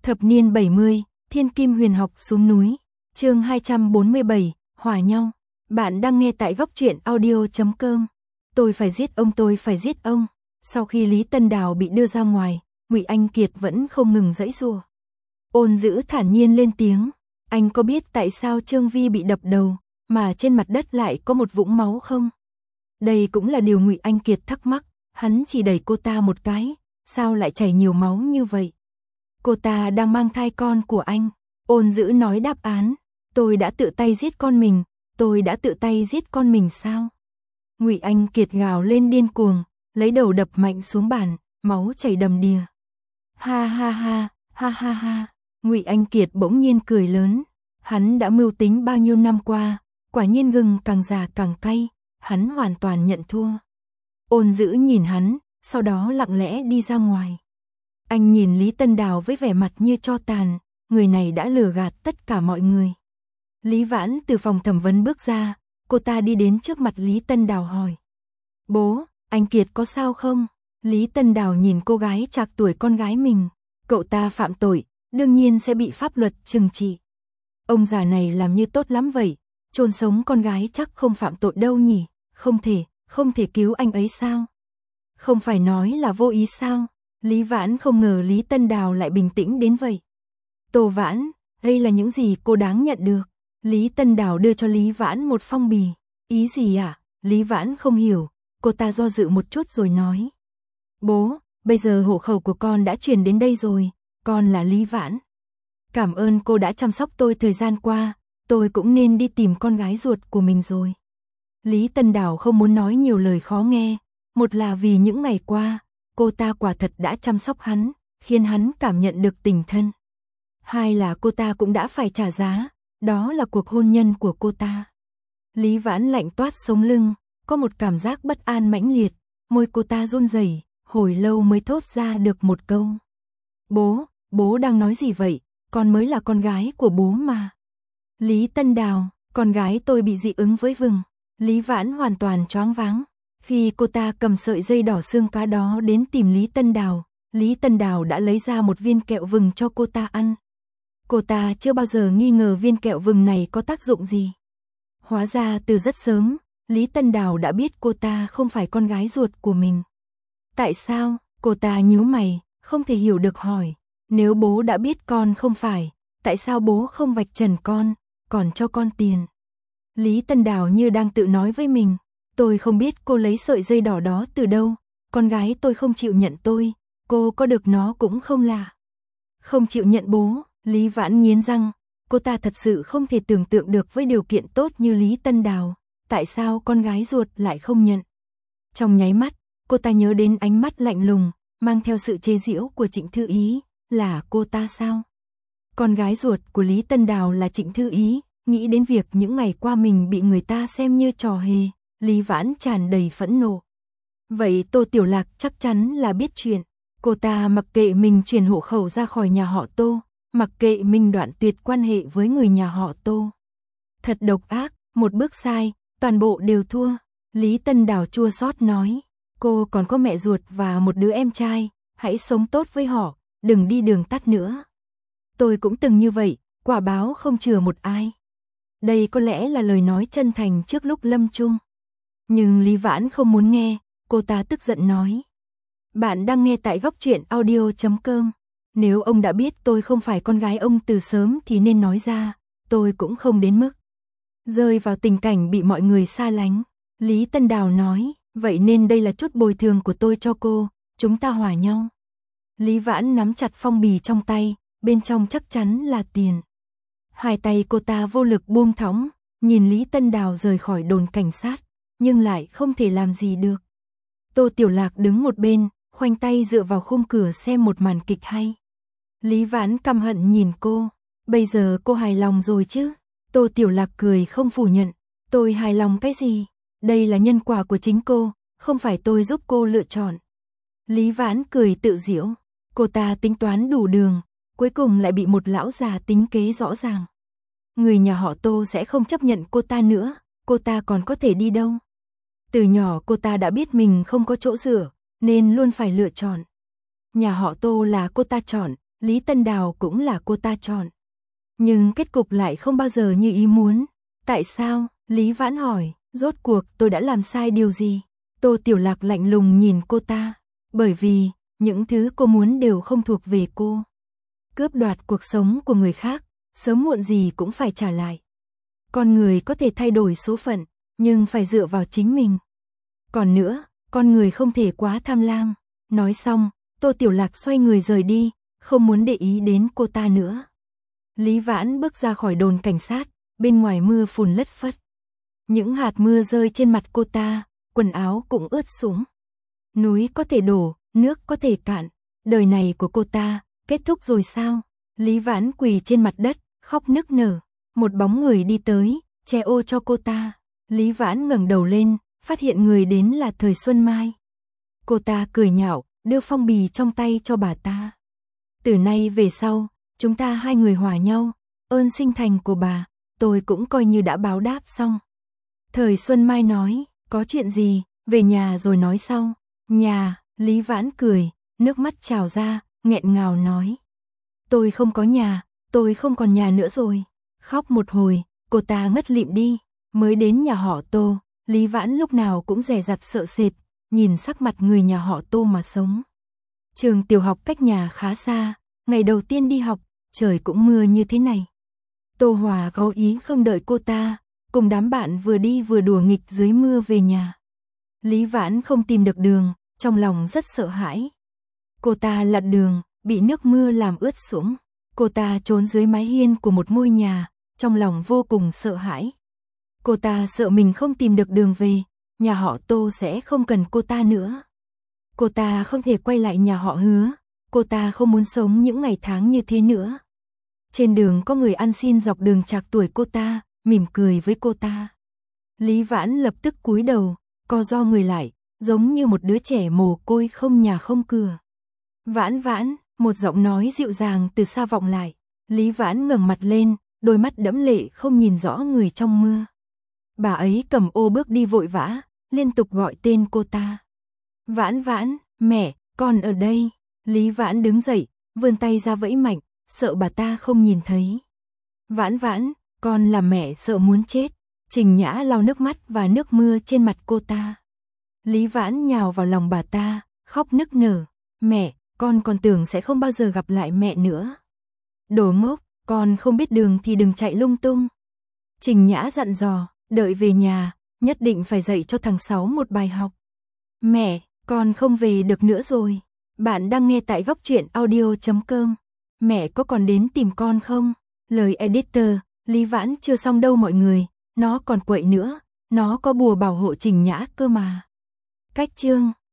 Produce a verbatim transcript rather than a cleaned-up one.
Thập niên bảy mươi, Thiên Kim Huyền Học xuống núi. Chương hai trăm bốn mươi bảy, hòa nhau. Bạn đang nghe tại góc truyện audio chấm com. Tôi phải giết ông, tôi phải giết ông. Sau khi Lý Tân Đào bị đưa ra ngoài, Ngụy Anh Kiệt vẫn không ngừng giãy giụa. Ôn Dữ thản nhiên lên tiếng, anh có biết tại sao Trương Vi bị đập đầu, mà trên mặt đất lại có một vũng máu không? Đây cũng là điều Ngụy Anh Kiệt thắc mắc, hắn chỉ đẩy cô ta một cái, sao lại chảy nhiều máu như vậy? Cô ta đang mang thai con của anh. Ôn Dữ nói đáp án, tôi đã tự tay giết con mình, tôi đã tự tay giết con mình sao? Ngụy Anh Kiệt gào lên điên cuồng, lấy đầu đập mạnh xuống bàn, máu chảy đầm đìa. Ha ha ha, ha ha ha. Ngụy Anh Kiệt bỗng nhiên cười lớn, hắn đã mưu tính bao nhiêu năm qua, quả nhiên gừng càng già càng cay, hắn hoàn toàn nhận thua. Ôn Dữ nhìn hắn, sau đó lặng lẽ đi ra ngoài. Anh nhìn Lý Tân Đào với vẻ mặt như tro tàn, người này đã lừa gạt tất cả mọi người. Lý Vãn từ phòng thẩm vấn bước ra, cô ta đi đến trước mặt Lý Tân Đào hỏi. Bố, anh Kiệt có sao không? Lý Tân Đào nhìn cô gái trạc tuổi con gái mình, cậu ta phạm tội, đương nhiên sẽ bị pháp luật trừng trị. Ông già này làm như tốt lắm vậy, chôn sống con gái chắc không phạm tội đâu nhỉ, không thể, không thể cứu anh ấy sao? Không phải nói là vô ý sao? Lý Vãn không ngờ Lý Tân Đào lại bình tĩnh đến vậy. Tô Vãn, đây là những gì cô đáng nhận được. Lý Tân Đào đưa cho Lý Vãn một phong bì. Ý gì ạ? À? Lý Vãn không hiểu, cô ta do dự một chút rồi nói. Bố, bây giờ hộ khẩu của con đã chuyển đến đây rồi, con là Lý Vãn. Cảm ơn cô đã chăm sóc tôi thời gian qua, tôi cũng nên đi tìm con gái ruột của mình rồi. Lý Tân Đào không muốn nói nhiều lời khó nghe, một là vì những ngày qua, cô ta quả thật đã chăm sóc hắn, khiến hắn cảm nhận được tình thân. Hai là cô ta cũng đã phải trả giá, đó là cuộc hôn nhân của cô ta. Lý Vãn lạnh toát sống lưng, có một cảm giác bất an mãnh liệt, môi cô ta run rẩy, hồi lâu mới thốt ra được một câu. Bố, bố đang nói gì vậy, con mới là con gái của bố mà. Lý Tân Đào, con gái tôi bị dị ứng với vừng. Lý Vãn hoàn toàn choáng váng. Khi cô ta cầm sợi dây đỏ xương cá đó đến tìm Lý Tân Đào, Lý Tân Đào đã lấy ra một viên kẹo vừng cho cô ta ăn. Cô ta chưa bao giờ nghi ngờ viên kẹo vừng này có tác dụng gì. Hóa ra từ rất sớm, Lý Tân Đào đã biết cô ta không phải con gái ruột của mình. Tại sao? Cô ta nhíu mày, không thể hiểu được hỏi. Nếu bố đã biết con không phải, tại sao bố không vạch trần con, còn cho con tiền? Lý Tân Đào như đang tự nói với mình. Tôi không biết cô lấy sợi dây đỏ đó từ đâu, con gái tôi không chịu nhận tôi, cô có được nó cũng không lạ. Không chịu nhận bố, Lý Vãn nghiến răng, cô ta thật sự không thể tưởng tượng được với điều kiện tốt như Lý Tân Đào, tại sao con gái ruột lại không nhận. Trong nháy mắt, cô ta nhớ đến ánh mắt lạnh lùng, mang theo sự chế giễu của Trịnh Thư Ý, là cô ta sao? Con gái ruột của Lý Tân Đào là Trịnh Thư Ý, nghĩ đến việc những ngày qua mình bị người ta xem như trò hề. Lý Vãn tràn đầy phẫn nộ. Vậy Tô Tiểu Lạc chắc chắn là biết chuyện. Cô ta mặc kệ mình chuyển hộ khẩu ra khỏi nhà họ Tô, mặc kệ mình đoạn tuyệt quan hệ với người nhà họ Tô. Thật độc ác, một bước sai, toàn bộ đều thua. Lý Tân Đào chua xót nói, cô còn có mẹ ruột và một đứa em trai, hãy sống tốt với họ, đừng đi đường tắt nữa. Tôi cũng từng như vậy, quả báo không chừa một ai. Đây có lẽ là lời nói chân thành trước lúc lâm chung. Nhưng Lý Vãn không muốn nghe, cô ta tức giận nói. Bạn đang nghe tại góc truyện audio chấm com. Nếu ông đã biết tôi không phải con gái ông từ sớm thì nên nói ra, tôi cũng không đến mức rơi vào tình cảnh bị mọi người xa lánh. Lý Tân Đào nói, vậy nên đây là chút bồi thường của tôi cho cô, chúng ta hòa nhau. Lý Vãn nắm chặt phong bì trong tay, bên trong chắc chắn là tiền. Hai tay cô ta vô lực buông thõng, nhìn Lý Tân Đào rời khỏi đồn cảnh sát, nhưng lại không thể làm gì được. Tô Tiểu Lạc đứng một bên, khoanh tay dựa vào khung cửa xem một màn kịch hay. Lý Vãn căm hận nhìn cô, bây giờ cô hài lòng rồi chứ? Tô Tiểu Lạc cười không phủ nhận, tôi hài lòng cái gì? Đây là nhân quả của chính cô, không phải tôi giúp cô lựa chọn. Lý Vãn cười tự giễu, cô ta tính toán đủ đường, cuối cùng lại bị một lão già tính kế rõ ràng. Người nhà họ Tô sẽ không chấp nhận cô ta nữa, cô ta còn có thể đi đâu? Từ nhỏ cô ta đã biết mình không có chỗ dựa, nên luôn phải lựa chọn. Nhà họ Tô là cô ta chọn, Lý Tân Đào cũng là cô ta chọn. Nhưng kết cục lại không bao giờ như ý muốn. Tại sao? Lý Vãn hỏi, rốt cuộc tôi đã làm sai điều gì? Tô Tiểu Lạc lạnh lùng nhìn cô ta. Bởi vì, những thứ cô muốn đều không thuộc về cô. Cướp đoạt cuộc sống của người khác, sớm muộn gì cũng phải trả lại. Con người có thể thay đổi số phận, nhưng phải dựa vào chính mình. Còn nữa, con người không thể quá tham lam. Nói xong, Tô Tiểu Lạc xoay người rời đi, không muốn để ý đến cô ta nữa. Lý Vãn bước ra khỏi đồn cảnh sát, bên ngoài mưa phùn lất phất. Những hạt mưa rơi trên mặt cô ta, quần áo cũng ướt sũng. Núi có thể đổ, nước có thể cạn, đời này của cô ta, kết thúc rồi sao? Lý Vãn quỳ trên mặt đất, khóc nức nở. Một bóng người đi tới, che ô cho cô ta. Lý Vãn ngẩng đầu lên, phát hiện người đến là Thời Xuân Mai. Cô ta cười nhạo, đưa phong bì trong tay cho bà ta. Từ nay về sau, chúng ta hai người hòa nhau, ơn sinh thành của bà, tôi cũng coi như đã báo đáp xong. Thời Xuân Mai nói, có chuyện gì, về nhà rồi nói sau. Nhà, Lý Vãn cười, nước mắt trào ra, nghẹn ngào nói. Tôi không có nhà, tôi không còn nhà nữa rồi. Khóc một hồi, cô ta ngất lịm đi, mới đến nhà họ Tô, Lý Vãn lúc nào cũng dè dặt sợ sệt, nhìn sắc mặt người nhà họ Tô mà sống. Trường tiểu học cách nhà khá xa, ngày đầu tiên đi học, trời cũng mưa như thế này. Tô Hòa có ý không đợi cô ta, cùng đám bạn vừa đi vừa đùa nghịch dưới mưa về nhà. Lý Vãn không tìm được đường, trong lòng rất sợ hãi. Cô ta lặn đường, bị nước mưa làm ướt sũng. Cô ta trốn dưới mái hiên của một ngôi nhà, trong lòng vô cùng sợ hãi. Cô ta sợ mình không tìm được đường về, nhà họ Tô sẽ không cần cô ta nữa. Cô ta không thể quay lại nhà họ Hứa, cô ta không muốn sống những ngày tháng như thế nữa. Trên đường có người ăn xin dọc đường trạc tuổi cô ta, mỉm cười với cô ta. Lý Vãn lập tức cúi đầu, co ro người lại, giống như một đứa trẻ mồ côi không nhà không cửa. Vãn Vãn, một giọng nói dịu dàng từ xa vọng lại. Lý Vãn ngẩng mặt lên, đôi mắt đẫm lệ không nhìn rõ người trong mưa. Bà ấy cầm ô bước đi vội vã, liên tục gọi tên cô ta. Vãn Vãn, mẹ, con ở đây. Lý Vãn đứng dậy, vươn tay ra vẫy mạnh, sợ bà ta không nhìn thấy. Vãn Vãn, con là mẹ sợ muốn chết. Trình Nhã lau nước mắt và nước mưa trên mặt cô ta. Lý Vãn nhào vào lòng bà ta, khóc nức nở. Mẹ, con còn tưởng sẽ không bao giờ gặp lại mẹ nữa. Đồ ngốc, con không biết đường thì đừng chạy lung tung. Trình Nhã dặn dò, đợi về nhà, nhất định phải dạy cho thằng Sáu một bài học. Mẹ, con không về được nữa rồi. Bạn đang nghe tại góc truyện audio chấm com. Mẹ có còn đến tìm con không? Lời editor, Lý Vãn chưa xong đâu mọi người, nó còn quậy nữa, nó có bùa bảo hộ Trình Nhã cơ mà. Cách chương